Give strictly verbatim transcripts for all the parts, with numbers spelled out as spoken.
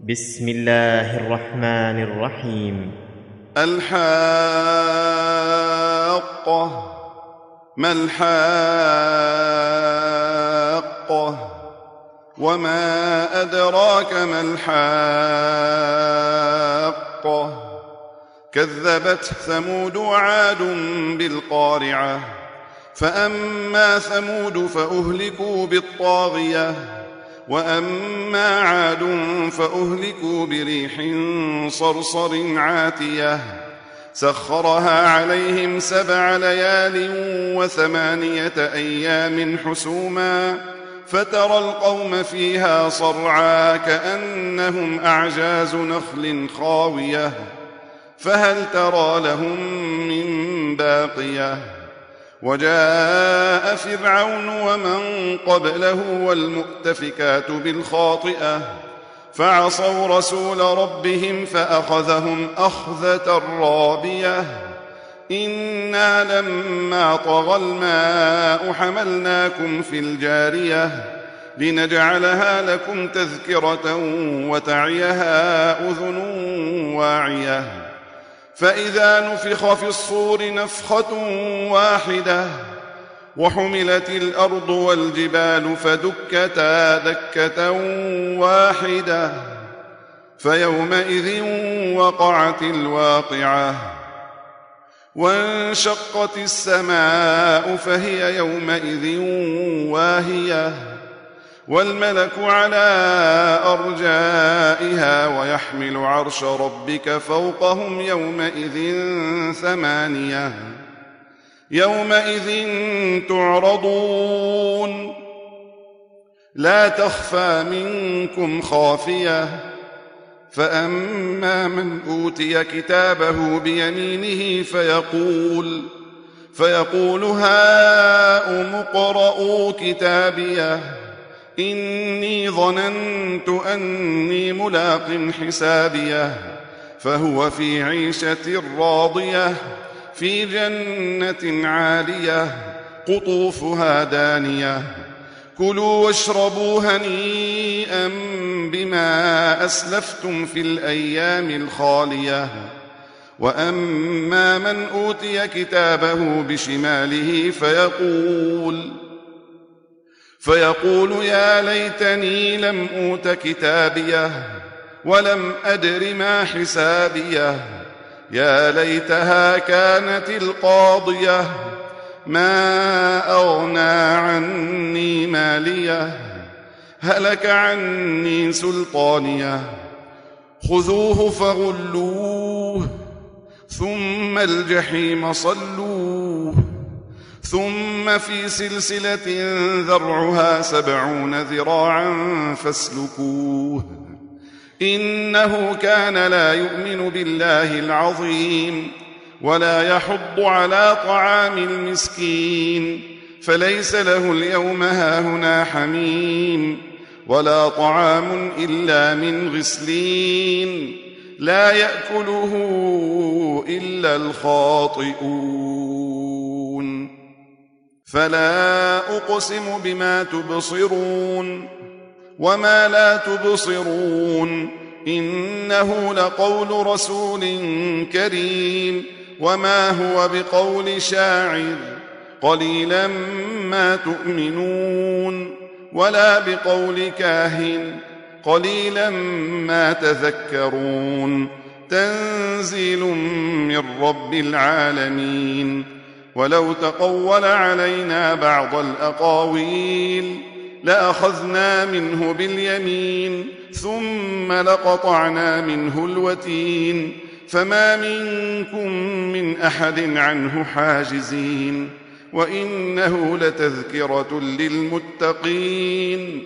بسم الله الرحمن الرحيم. الحاقة. ما الحاقة؟ وما أدراك ما الحاقة؟ كذبت ثمود وعاد بالقارعة. فأما ثمود فأهلكوا بالطاغية، وأما عاد فأهلكوا بريح صرصر عاتية سخرها عليهم سبع ليال وثمانية أيام حسوما، فترى القوم فيها صرعى كأنهم أعجاز نخل خاوية، فهل ترى لهم من باقية؟ وجاء فرعون ومن قبله والمؤتفكات بالخاطئة فعصوا رسول ربهم فأخذهم أخذة رابية. إنا لما طغى الماء حملناكم في الجارية لنجعلها لكم تذكرة وتعيها أذن واعية. فإذا نفخ في الصور نفخة واحدة وحملت الأرض والجبال فدكتا دكة واحدة فيومئذ وقعت الواقعة. وانشقت السماء فهي يومئذ واهية، والملك على أرجائها ويحمل عرش ربك فوقهم يومئذ ثمانية. يومئذ تعرضون لا تخفى منكم خافية. فأما من أوتي كتابه بيمينه فيقول فيقول هاؤم اقرءوا كتابيه إني ظننت أني ملاق حسابيه. فهو في عيشة راضية في جنة عالية قطوفها دانية. كلوا واشربوا هنيئا بما أسلفتم في الأيام الخالية. وأما من أوتي كتابه بشماله فيقول فيقول يا ليتني لم أوت كتابيه ولم أدر ما حسابيه. يا ليتها كانت القاضية ما أغنى عني ماليه هلك عني سلطانيه. خذوه فغلوه ثم الجحيم صلوه ثم في سلسلة ذرعها سبعون ذراعا فاسلكوه إنه كان لا يؤمن بالله العظيم ولا يحض على طعام المسكين. فليس له اليوم هاهنا حميم ولا طعام إلا من غسلين لا يأكله إلا الخاطئون. فلا أقسم بما تبصرون وما لا تبصرون إنه لقول رسول كريم وما هو بقول شاعر قليلا ما تؤمنون ولا بقول كاهن قليلا ما تذكرون. تنزيل من رب العالمين. ولو تقول علينا بعض الأقاويل لأخذنا منه باليمين ثم لقطعنا منه الوتين فما منكم من أحد عنه حاجزين. وإنه لتذكرة للمتقين.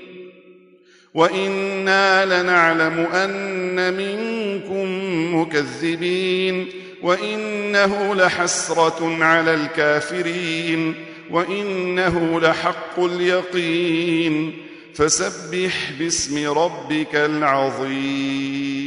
وإنا لنعلم أن منكم مكذبين وإنه لحسرة على الكافرين وإنه لحق اليقين. فسبح باسم ربك العظيم.